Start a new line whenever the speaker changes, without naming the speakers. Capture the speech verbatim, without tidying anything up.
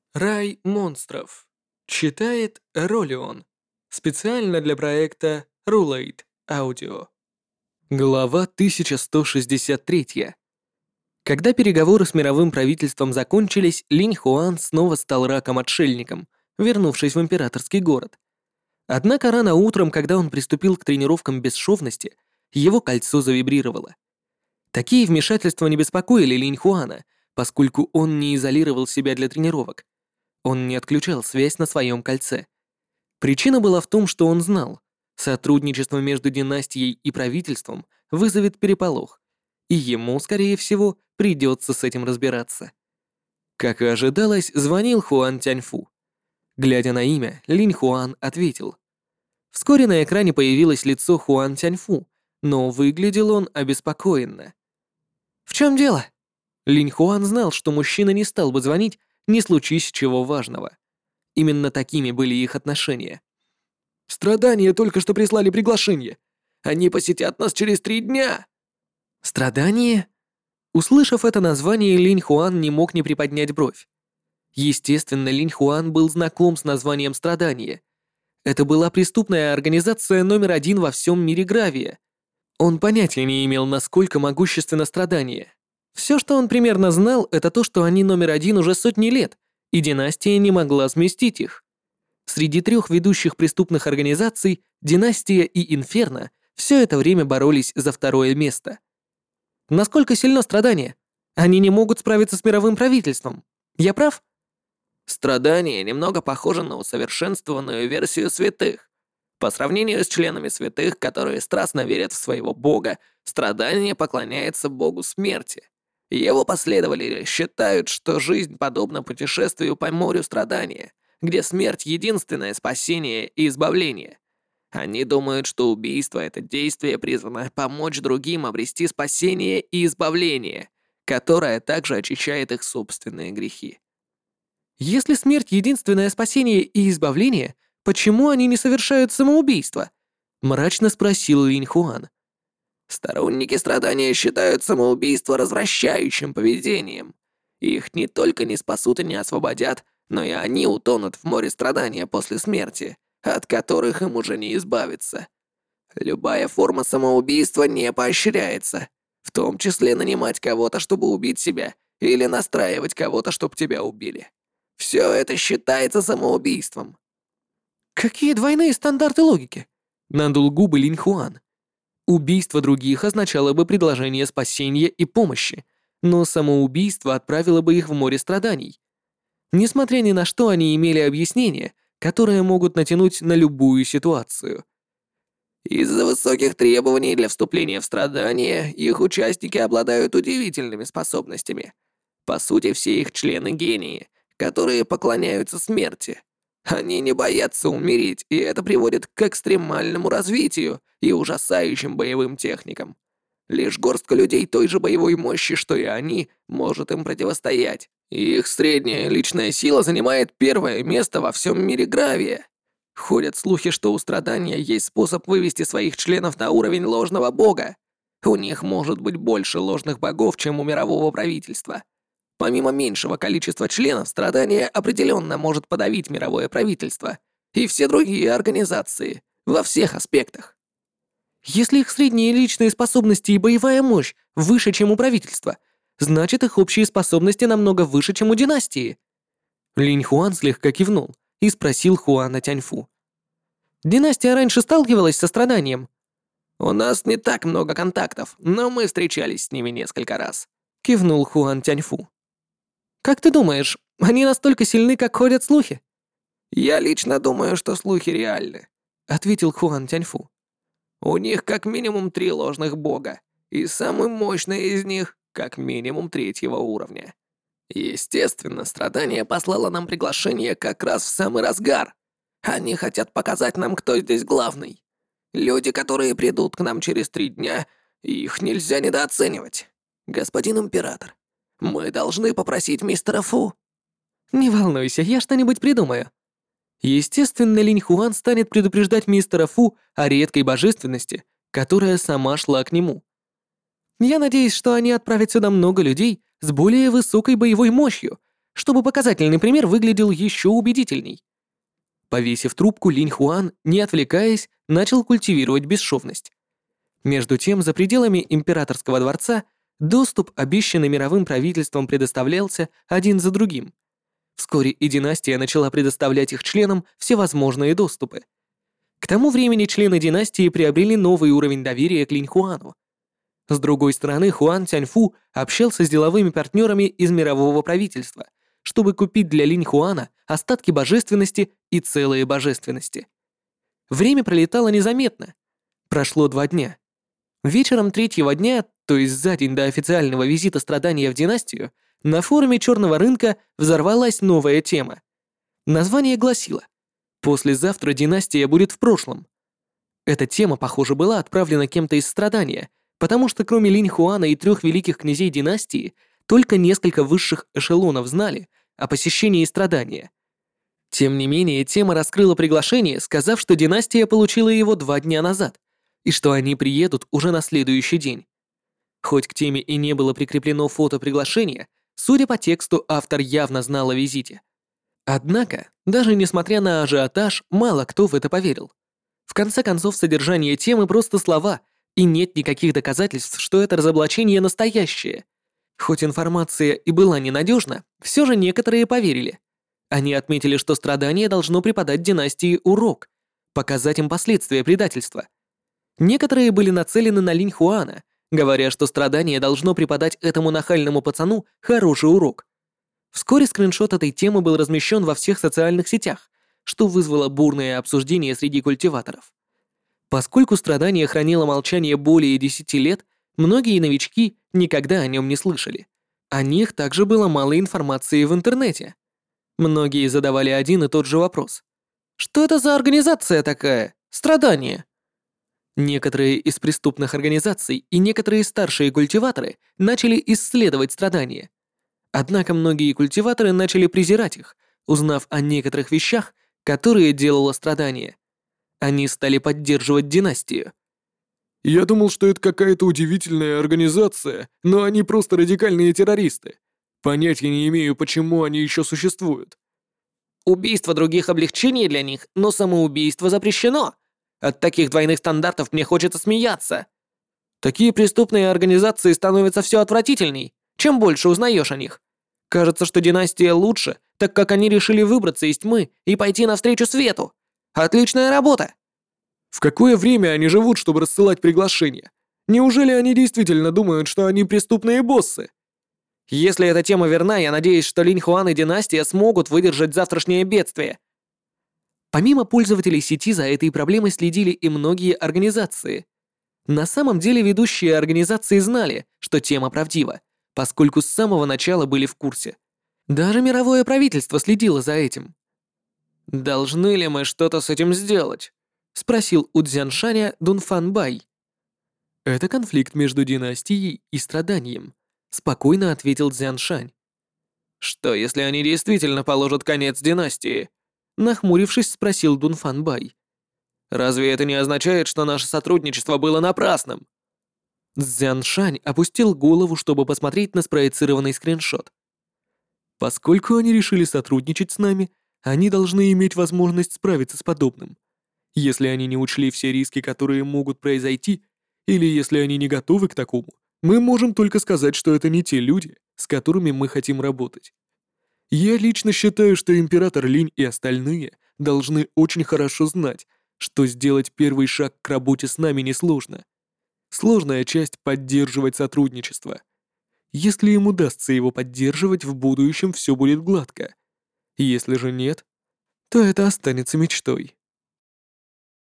Рай монстров. Читает Ролион. Специально для проекта Rulate Audio. Глава тысяча сто шестьдесят три. Когда переговоры с мировым правительством закончились, Линь Хуан снова стал раком-отшельником, вернувшись в императорский город. Однако рано утром, когда он приступил к тренировкам бесшовности, его кольцо завибрировало. Такие вмешательства не беспокоили Линь Хуана, поскольку он не изолировал себя для тренировок. Он не отключал связь на своем кольце. Причина была в том, что он знал, сотрудничество между династией и правительством вызовет переполох, и ему, скорее всего, придется с этим разбираться. Как и ожидалось, звонил Хуан Тяньфу. Глядя на имя, Линь Хуан ответил. Вскоре на экране появилось лицо Хуан Тяньфу, но выглядел он обеспокоенно. «В чем дело?» Линь Хуан знал, что мужчина не стал бы звонить, не случись чего важного. Именно такими были их отношения.
«Страдания только что прислали приглашение. Они посетят нас через три дня!»
«Страдания?» Услышав это название, Линь Хуан не мог не приподнять бровь. Естественно, Линь Хуан был знаком с названием «Страдания». Это была преступная организация номер один во всем мире Гравия. Он понятия не имел, насколько могущественно Страдание. Все, что он примерно знал, это то, что они номер один уже сотни лет, и династия не могла сместить их. Среди трех ведущих преступных организаций Династия и Инферно все это время боролись за второе место. Насколько сильно Страдание? Они не могут справиться с мировым правительством. Я прав?
Страдание немного похоже на усовершенствованную версию святых. По сравнению с членами святых, которые страстно верят в своего бога, страдание поклоняется богу смерти. Его последователи считают, что жизнь подобна путешествию по морю страдания, где смерть — единственное спасение и избавление. Они думают, что убийство — это действие, призвано помочь другим обрести спасение и избавление, которое также очищает их собственные грехи.
Если смерть — единственное спасение и избавление, почему они не совершают самоубийство? Мрачно спросил Линь Хуан.
Сторонники страдания считают самоубийство развращающим поведением. Их не только не спасут и не освободят, но и они утонут в море страдания после смерти, от которых им уже не избавиться. Любая форма самоубийства не поощряется, в том числе нанимать кого-то, чтобы убить себя, или настраивать кого-то, чтобы тебя убили. Все это считается самоубийством.
Какие двойные стандарты логики? Надул губы Линь Хуан. Убийство других означало бы предложение спасения и помощи, но самоубийство отправило бы их в море страданий. Несмотря ни на что, они имели объяснение, которое могут натянуть на любую ситуацию.
Из-за высоких требований для вступления в страдания их участники обладают удивительными способностями. По сути, все их члены гении, которые поклоняются смерти. Они не боятся умереть, и это приводит к экстремальному развитию и ужасающим боевым техникам. Лишь горстка людей той же боевой мощи, что и они, может им противостоять. И их средняя личная сила занимает первое место во всем мире Гравия. Ходят слухи, что у страдания есть способ вывести своих членов на уровень ложного бога. У них может быть больше ложных богов, чем у мирового правительства. Помимо меньшего количества членов, страдание определенно может подавить мировое правительство и все другие организации во всех аспектах.
Если их средние личные способности и боевая мощь выше, чем у правительства, значит, их общие способности намного выше, чем у династии. Линь Хуан слегка кивнул и спросил Хуана Тяньфу. Династия раньше сталкивалась со страданием?
«У нас не так много контактов, но мы встречались с ними несколько раз»,
— кивнул Хуан Тяньфу. «Как ты думаешь, они настолько сильны, как ходят слухи?»
«Я лично думаю, что слухи реальны»,
— ответил Хуан Тяньфу.
«У них как минимум три ложных бога, и самый мощный из них как минимум третьего уровня. Естественно, страдание послало нам приглашение как раз в самый разгар. Они хотят показать нам, кто здесь главный. Люди, которые придут к нам через три дня, их нельзя недооценивать. Господин Император, мы должны попросить мистера Фу».
«Не волнуйся, я что-нибудь придумаю». Естественно, Линь Хуан станет предупреждать мистера Фу о редкой божественности, которая сама шла к нему. Я надеюсь, что они отправят сюда много людей с более высокой боевой мощью, чтобы показательный пример выглядел еще убедительней. Повесив трубку, Линь Хуан, не отвлекаясь, начал культивировать бесшовность. Между тем, за пределами императорского дворца доступ, обещанный мировым правительством, предоставлялся один за другим. Вскоре и династия начала предоставлять их членам всевозможные доступы. К тому времени члены династии приобрели новый уровень доверия к Линь Хуану. С другой стороны, Хуан Тяньфу общался с деловыми партнерами из мирового правительства, чтобы купить для Линь Хуана остатки божественности и целые божественности. Время пролетало незаметно. Прошло два дня. Вечером третьего дня, то есть за день до официального визита страдания в династию, на форуме черного рынка взорвалась новая тема. Название гласило: «Послезавтра династия будет в прошлом». Эта тема, похоже, была отправлена кем-то из страдания, потому что кроме Линь Хуана и трех великих князей династии, только несколько высших эшелонов знали о посещении страдания. Тем не менее, тема раскрыла приглашение, сказав, что династия получила его два дня назад, и что они приедут уже на следующий день. Хоть к теме и не было прикреплено фото приглашения, судя по тексту, автор явно знал о визите. Однако, даже несмотря на ажиотаж, мало кто в это поверил. В конце концов, содержание темы просто слова, и нет никаких доказательств, что это разоблачение настоящее. Хоть информация и была ненадежна, все же некоторые поверили. Они отметили, что страдание должно преподать династии урок, показать им последствия предательства. Некоторые были нацелены на Линь Хуана, говоря, что страдание должно преподать этому нахальному пацану хороший урок. Вскоре скриншот этой темы был размещен во всех социальных сетях, что вызвало бурное обсуждение среди культиваторов. Поскольку страдание хранило молчание более десяти лет, многие новички никогда о нем не слышали. О них также было мало информации в интернете. Многие задавали один и тот же вопрос: что это за организация такая? Страдание. Некоторые из преступных организаций и некоторые старшие культиваторы начали исследовать страдания. Однако многие культиваторы начали презирать их, узнав о некоторых вещах, которые делало страдание. Они стали поддерживать династию.
Я думал, что это какая-то удивительная организация, но они просто радикальные террористы. Понятия не имею, почему они еще существуют.
Убийство других облегчений для них, но самоубийство запрещено. От таких двойных стандартов мне хочется смеяться. Такие преступные организации становятся все отвратительней, чем больше узнаешь о них. Кажется, что династия лучше, так как они решили выбраться из тьмы и пойти навстречу свету. Отличная работа.
В какое время они живут, чтобы рассылать приглашения? Неужели они действительно думают, что они преступные боссы?
Если эта тема верна, я надеюсь, что Линь Хуан и династия смогут выдержать завтрашнее бедствие.
Помимо пользователей сети, за этой проблемой следили и многие организации. На самом деле ведущие организации знали, что тема правдива, поскольку с самого начала были в курсе. Даже мировое правительство следило за этим.
«Должны ли мы что-то с этим сделать?»
— спросил у Цзяншаня Дунфан Бай. «Это конфликт между династией и страданием», — спокойно ответил Цзяншань.
«Что, если они действительно положат конец династии?»
— нахмурившись, спросил Дунфан Бай.
«Разве это не означает, что наше сотрудничество было напрасным?»
Цзяншань опустил голову, чтобы посмотреть на спроецированный скриншот. «Поскольку они решили сотрудничать с нами, они должны иметь возможность справиться с подобным. Если они не учли все риски, которые могут произойти, или если они не готовы к такому, мы можем только сказать, что это не те люди, с которыми мы хотим работать. Я лично считаю, что император Линь и остальные должны очень хорошо знать, что сделать первый шаг к работе с нами несложно. Сложная часть — поддерживать сотрудничество. Если им удастся его поддерживать, в будущем все будет гладко. Если же нет, то это останется мечтой».